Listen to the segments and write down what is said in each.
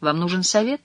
Вам нужен совет?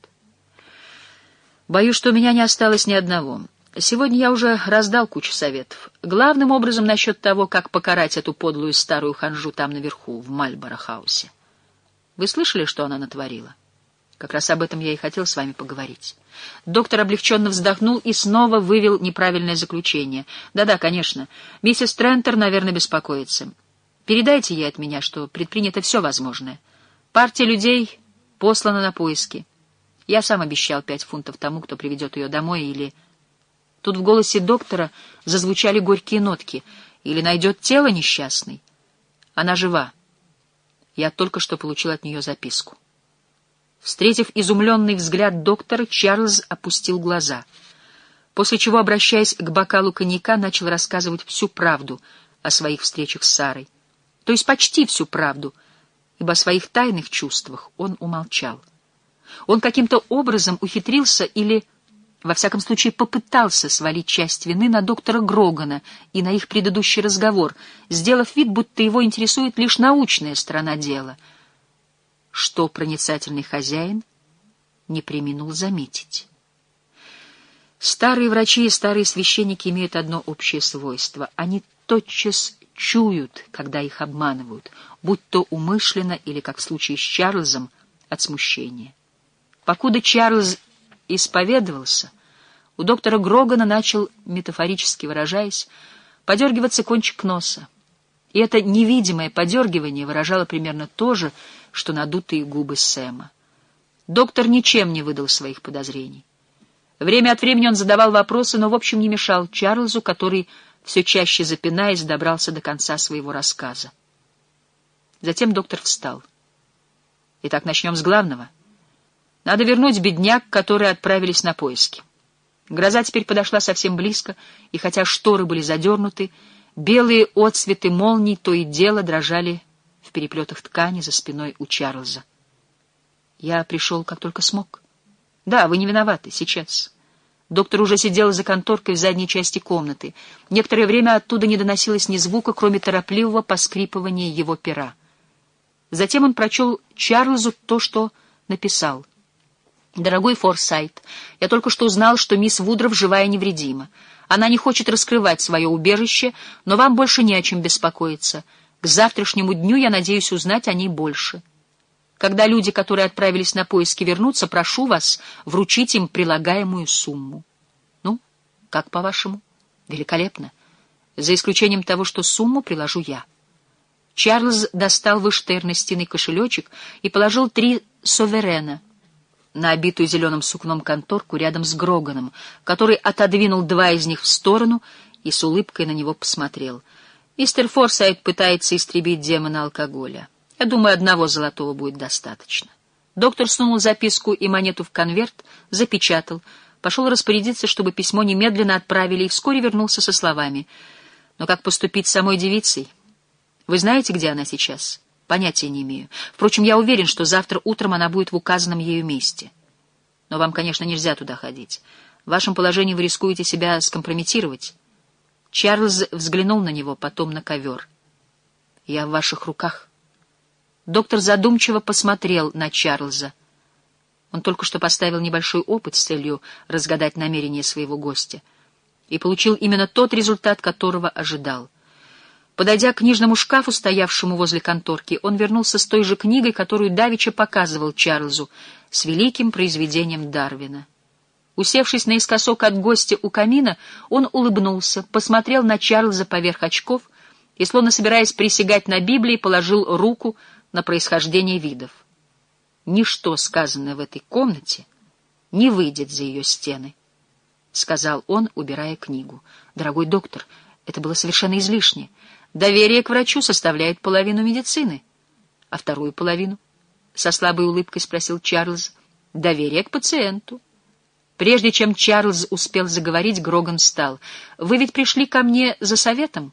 Боюсь, что у меня не осталось ни одного. Сегодня я уже раздал кучу советов. Главным образом насчет того, как покарать эту подлую старую ханжу там наверху, в Мальборо-хаусе. Вы слышали, что она натворила? Как раз об этом я и хотел с вами поговорить. Доктор облегченно вздохнул и снова вывел неправильное заключение. Да-да, конечно. Миссис Трентер, наверное, беспокоится. Передайте ей от меня, что предпринято все возможное. Партия людей послана на поиски. Я сам обещал 5 фунтов тому, кто приведет ее домой, или... Тут в голосе доктора зазвучали горькие нотки. Или найдет тело несчастной. Она жива. Я только что получил от нее записку. Встретив изумленный взгляд доктора, Чарльз опустил глаза, после чего, обращаясь к бокалу коньяка, начал рассказывать всю правду о своих встречах с Сарой. То есть почти всю правду, ибо о своих тайных чувствах он умолчал. Он каким-то образом ухитрился или, во всяком случае, попытался свалить часть вины на доктора Грогана и на их предыдущий разговор, сделав вид, будто его интересует лишь научная сторона дела, что проницательный хозяин не преминул заметить. Старые врачи и старые священники имеют одно общее свойство. Они тотчас чуют, когда их обманывают, будь то умышленно или, как в случае с Чарльзом, от смущения. Покуда Чарльз исповедовался, у доктора Грогана начал, метафорически выражаясь, подергиваться кончик носа. И это невидимое подергивание выражало примерно то же, что надутые губы Сэма. Доктор ничем не выдал своих подозрений. Время от времени он задавал вопросы, но в общем не мешал Чарльзу, который, все чаще запинаясь, добрался до конца своего рассказа. Затем доктор встал. Итак, начнем с главного. Надо вернуть бедняк, которые отправились на поиски. Гроза теперь подошла совсем близко, и хотя шторы были задернуты, белые отсветы молний то и дело дрожали в переплетах ткани за спиной у Чарльза. Я пришел, как только смог. Да, вы не виноваты, сейчас. Доктор уже сидел за конторкой в задней части комнаты. Некоторое время оттуда не доносилось ни звука, кроме торопливого поскрипывания его пера. Затем он прочел Чарльзу то, что написал. «Дорогой Форсайт, я только что узнал, что мисс Вудров жива и невредима. Она не хочет раскрывать свое убежище, но вам больше не о чем беспокоиться. К завтрашнему дню я надеюсь узнать о ней больше. Когда люди, которые отправились на поиски, вернутся, прошу вас вручить им прилагаемую сумму». Ну, как по-вашему? Великолепно. За исключением того, что сумму приложу я. Чарльз достал выштернистый кошелечек и положил 3 соверена на обитую зеленым сукном конторку рядом с Гроганом, который отодвинул 2 из них в сторону и с улыбкой на него посмотрел. «Мистер Форсайт пытается истребить демона алкоголя. Я думаю, 1 золотого будет достаточно». Доктор сунул записку и монету в конверт, запечатал, пошел распорядиться, чтобы письмо немедленно отправили, и вскоре вернулся со словами: «Но как поступить с самой девицей? Вы знаете, где она сейчас?» «Понятия не имею. Впрочем, я уверен, что завтра утром она будет в указанном ею месте. Но вам, конечно, нельзя туда ходить. В вашем положении вы рискуете себя скомпрометировать». Чарльз взглянул на него, потом на ковер. «Я в ваших руках». Доктор задумчиво посмотрел на Чарльза. Он только что поставил небольшой опыт с целью разгадать намерения своего гостя и получил именно тот результат, которого ожидал. Подойдя к книжному шкафу, стоявшему возле конторки, он вернулся с той же книгой, которую давеча показывал Чарльзу, с великим произведением Дарвина. Усевшись наискосок от гостя у камина, он улыбнулся, посмотрел на Чарльза поверх очков и, словно собираясь присягать на Библии, положил руку на происхождение видов. «Ничто, сказанное в этой комнате, не выйдет за ее стены», — сказал он, убирая книгу. «Дорогой доктор, это было совершенно излишне. Доверие к врачу составляет половину медицины. А вторую половину?» — со слабой улыбкой спросил Чарльз. «Доверие к пациенту». Прежде чем Чарльз успел заговорить, Гроган встал. «Вы ведь пришли ко мне за советом?»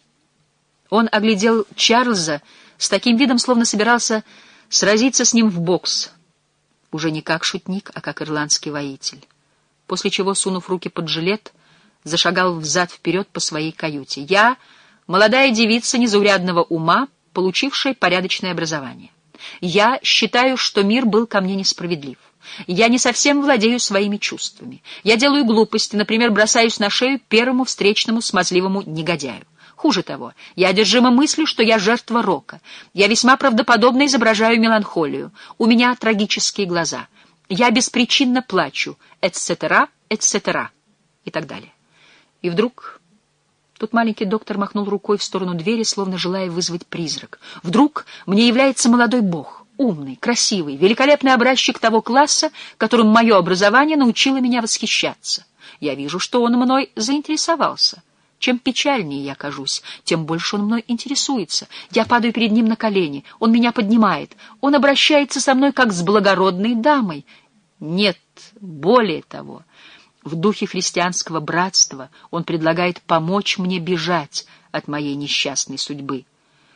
Он оглядел Чарльза с таким видом, словно собирался сразиться с ним в бокс. Уже не как шутник, а как ирландский воитель. После чего, сунув руки под жилет, зашагал взад-вперед по своей каюте. «Я — молодая девица незаурядного ума, получившая порядочное образование. Я считаю, что мир был ко мне несправедлив. Я не совсем владею своими чувствами. Я делаю глупости, например, бросаюсь на шею первому встречному смазливому негодяю. Хуже того, я одержима мыслью, что я жертва рока. Я весьма правдоподобно изображаю меланхолию. У меня трагические глаза. Я беспричинно плачу, etc., etc. и так далее. И вдруг... Тут маленький доктор махнул рукой в сторону двери, словно желая вызвать призрак. Вдруг мне является молодой бог, умный, красивый, великолепный образчик того класса, которым мое образование научило меня восхищаться. Я вижу, что он мной заинтересовался. Чем печальнее я кажусь, тем больше он мной интересуется. Я падаю перед ним на колени, он меня поднимает, он обращается со мной как с благородной дамой. Нет, более того... В духе христианского братства он предлагает помочь мне бежать от моей несчастной судьбы.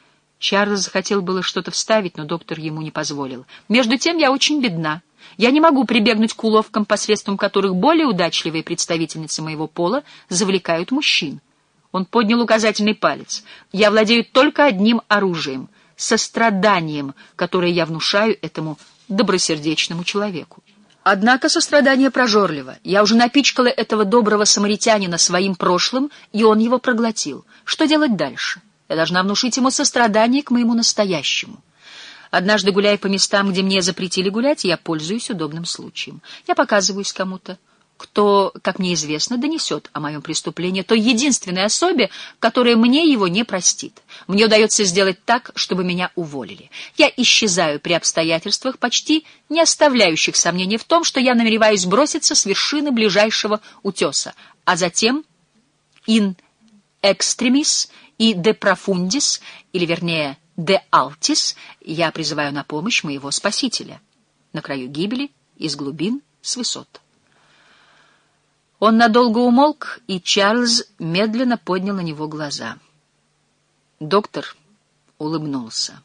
Чарльз захотел было что-то вставить, но доктор ему не позволил. Между тем я очень бедна. Я не могу прибегнуть к уловкам, посредством которых более удачливые представительницы моего пола завлекают мужчин. Он поднял указательный палец. Я владею только одним оружием — состраданием, которое я внушаю этому добросердечному человеку. Однако сострадание прожорливо. Я уже напичкала этого доброго самаритянина своим прошлым, и он его проглотил. Что делать дальше? Я должна внушить ему сострадание к моему настоящему. Однажды, гуляя по местам, где мне запретили гулять, я пользуюсь удобным случаем. Я показываюсь кому-то, кто, как мне известно, донесет о моем преступлении той единственной особе, которая мне его не простит. Мне удается сделать так, чтобы меня уволили. Я исчезаю при обстоятельствах, почти не оставляющих сомнений в том, что я намереваюсь броситься с вершины ближайшего утеса, а затем in extremis и de profundis, или вернее de altis, я призываю на помощь моего спасителя. На краю гибели, из глубин, с высот. Он надолго умолк, и Чарльз медленно поднял на него глаза. Доктор улыбнулся.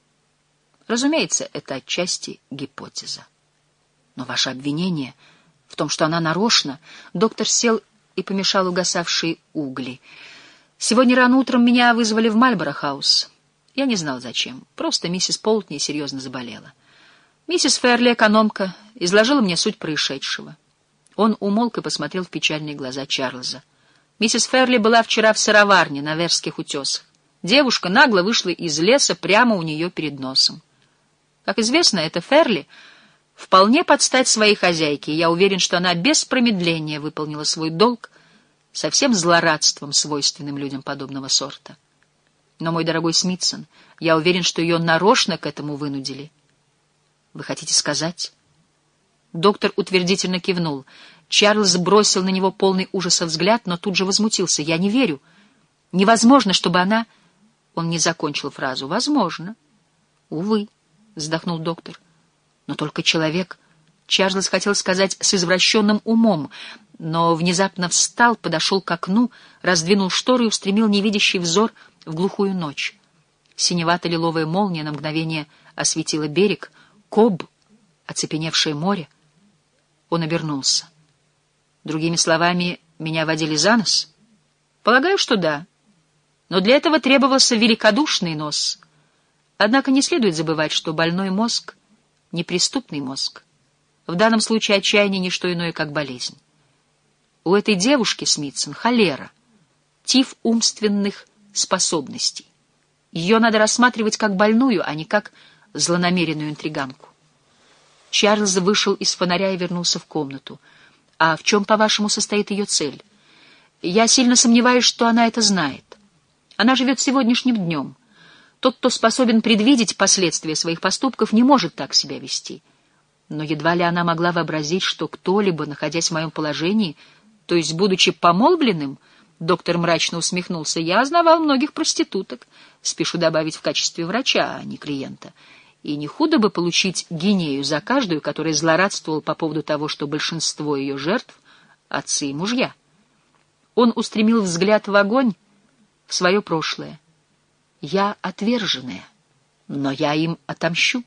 Разумеется, это отчасти гипотеза. Но ваше обвинение в том, что она нарочно... Доктор сел и помешал угасавшие угли. Сегодня рано утром меня вызвали в Мальборо-хаус. Я не знал, зачем. Просто миссис Полтни серьезно заболела. Миссис Ферли, экономка, изложила мне суть происшедшего. Он умолк и посмотрел в печальные глаза Чарльза. Миссис Ферли была вчера в сыроварне на Верских утесах. Девушка нагло вышла из леса прямо у нее перед носом. Как известно, эта Ферли вполне под стать своей хозяйке, и я уверен, что она без промедления выполнила свой долг со всем злорадством, свойственным людям подобного сорта. Но, мой дорогой Смитсон, я уверен, что ее нарочно к этому вынудили. Вы хотите сказать... Доктор утвердительно кивнул. Чарльз бросил на него полный ужаса взгляд, но тут же возмутился. «Я не верю. Невозможно, чтобы она...» Он не закончил фразу. «Возможно». «Увы», — вздохнул доктор. «Но только человек...» Чарльз хотел сказать «с извращенным умом», но внезапно встал, подошел к окну, раздвинул шторы и устремил невидящий взор в глухую ночь. Синевато-лиловая молния на мгновение осветила берег, Коб, оцепеневшее море. Он обернулся. Другими словами, меня водили за нос? Полагаю, что да. Но для этого требовался великодушный нос. Однако не следует забывать, что больной мозг — неприступный мозг. В данном случае отчаяние — не что иное, как болезнь. У этой девушки, Смитсон, холера, тиф умственных способностей. Ее надо рассматривать как больную, а не как злонамеренную интриганку. Чарльз вышел из фонаря и вернулся в комнату. «А в чем, по-вашему, состоит ее цель? Я сильно сомневаюсь, что она это знает. Она живет сегодняшним днем. Тот, кто способен предвидеть последствия своих поступков, не может так себя вести. Но едва ли она могла вообразить, что кто-либо, находясь в моем положении, то есть будучи помолвленным, доктор мрачно усмехнулся, я знавал многих проституток, спешу добавить в качестве врача, а не клиента». И не худо бы получить гинею за каждую, которая злорадствовала по поводу того, что большинство ее жертв — отцы и мужья. Он устремил взгляд в огонь, в свое прошлое. Я отверженная, но я им отомщу.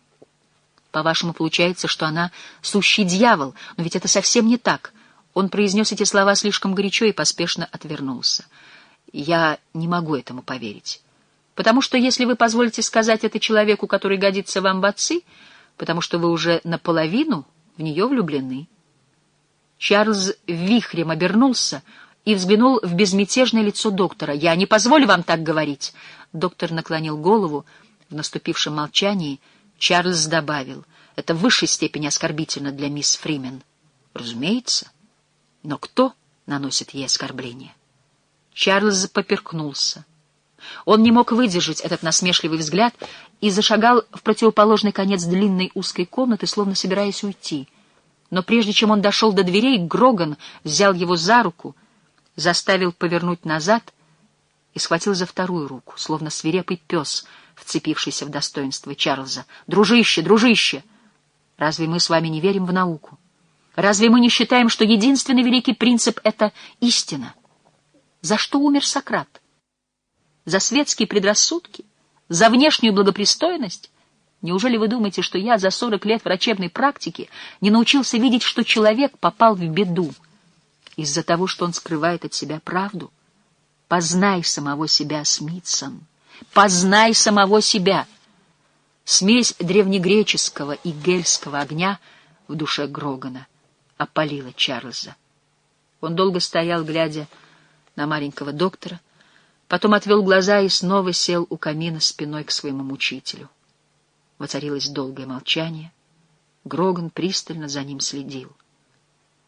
По-вашему, получается, что она сущий дьявол, но ведь это совсем не так. Он произнес эти слова слишком горячо и поспешно отвернулся. Я не могу этому поверить. Потому что, если вы позволите сказать это человеку, который годится вам в отцы, потому что вы уже наполовину в нее влюблены. Чарльз вихрем обернулся и взглянул в безмятежное лицо доктора. «Я не позволю вам так говорить!» Доктор наклонил голову. В наступившем молчании Чарльз добавил: «Это в высшей степени оскорбительно для мисс Фримен». «Разумеется. Но кто наносит ей оскорбление?» Чарльз поперхнулся. Он не мог выдержать этот насмешливый взгляд и зашагал в противоположный конец длинной узкой комнаты, словно собираясь уйти. Но прежде чем он дошел до дверей, Гроган взял его за руку, заставил повернуть назад и схватил за вторую руку, словно свирепый пес, вцепившийся в достоинство Чарльза. «Дружище, дружище! Разве мы с вами не верим в науку? Разве мы не считаем, что единственный великий принцип — это истина? За что умер Сократ? За светские предрассудки? За внешнюю благопристойность? Неужели вы думаете, что я за 40 лет врачебной практики не научился видеть, что человек попал в беду из-за того, что он скрывает от себя правду? Познай самого себя, Смитсон, познай самого себя!» Смесь древнегреческого и гельского огня в душе Грогана опалила Чарльза. Он долго стоял, глядя на маленького доктора, потом отвел глаза и снова сел у камина спиной к своему мучителю. Воцарилось долгое молчание. Гроган пристально за ним следил.